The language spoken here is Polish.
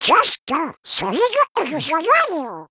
ちょっと、それがエゴじゃないよ。